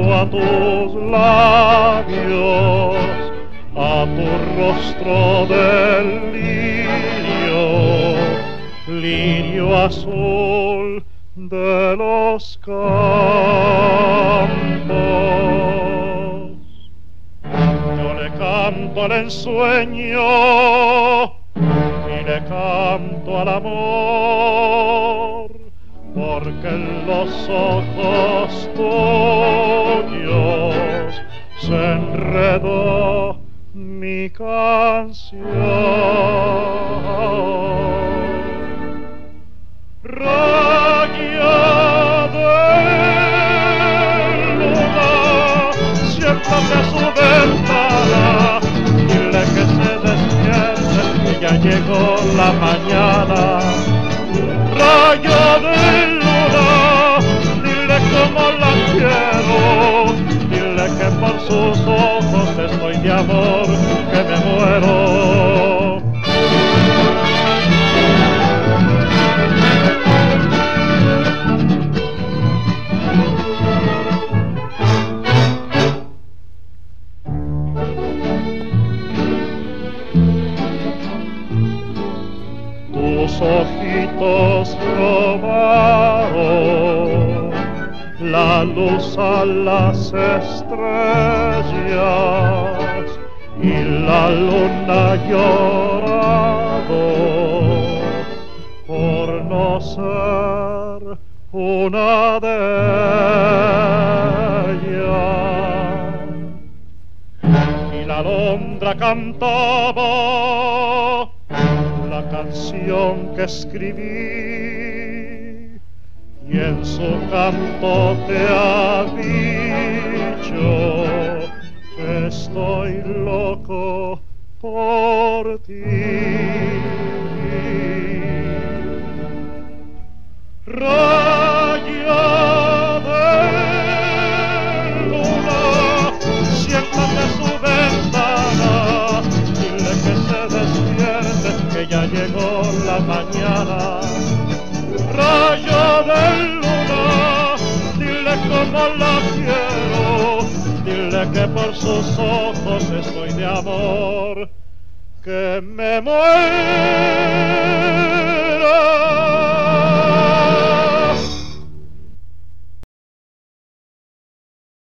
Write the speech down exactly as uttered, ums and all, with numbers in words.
a tus labios, a tu rostro de lirio, lirio azul de los campos. Yo le canto al ensueño y le canto al amor, porque en los ojos tuyos se enredó mi canción. Raya de luna, siéntate a su ventana, dile que se despierte, que ya llegó la mañana. Raya de luna, dile cómo la quiero, dile que por sus ojos estoy de amor, que me muero. Tus ojitos robaron la luz a las estrellas y la luna ha llorado por no ser una de ellas. Y la alondra cantaba la canción que escribí, y en su canto te ha dicho que estoy loco por ti. Raya de luna, siéntate a su ventana, dile que se despierte, que ya llegó la mañana. Raya de luna, dile cómo la quiero, dile que por sus ojos estoy de amor, que me muero.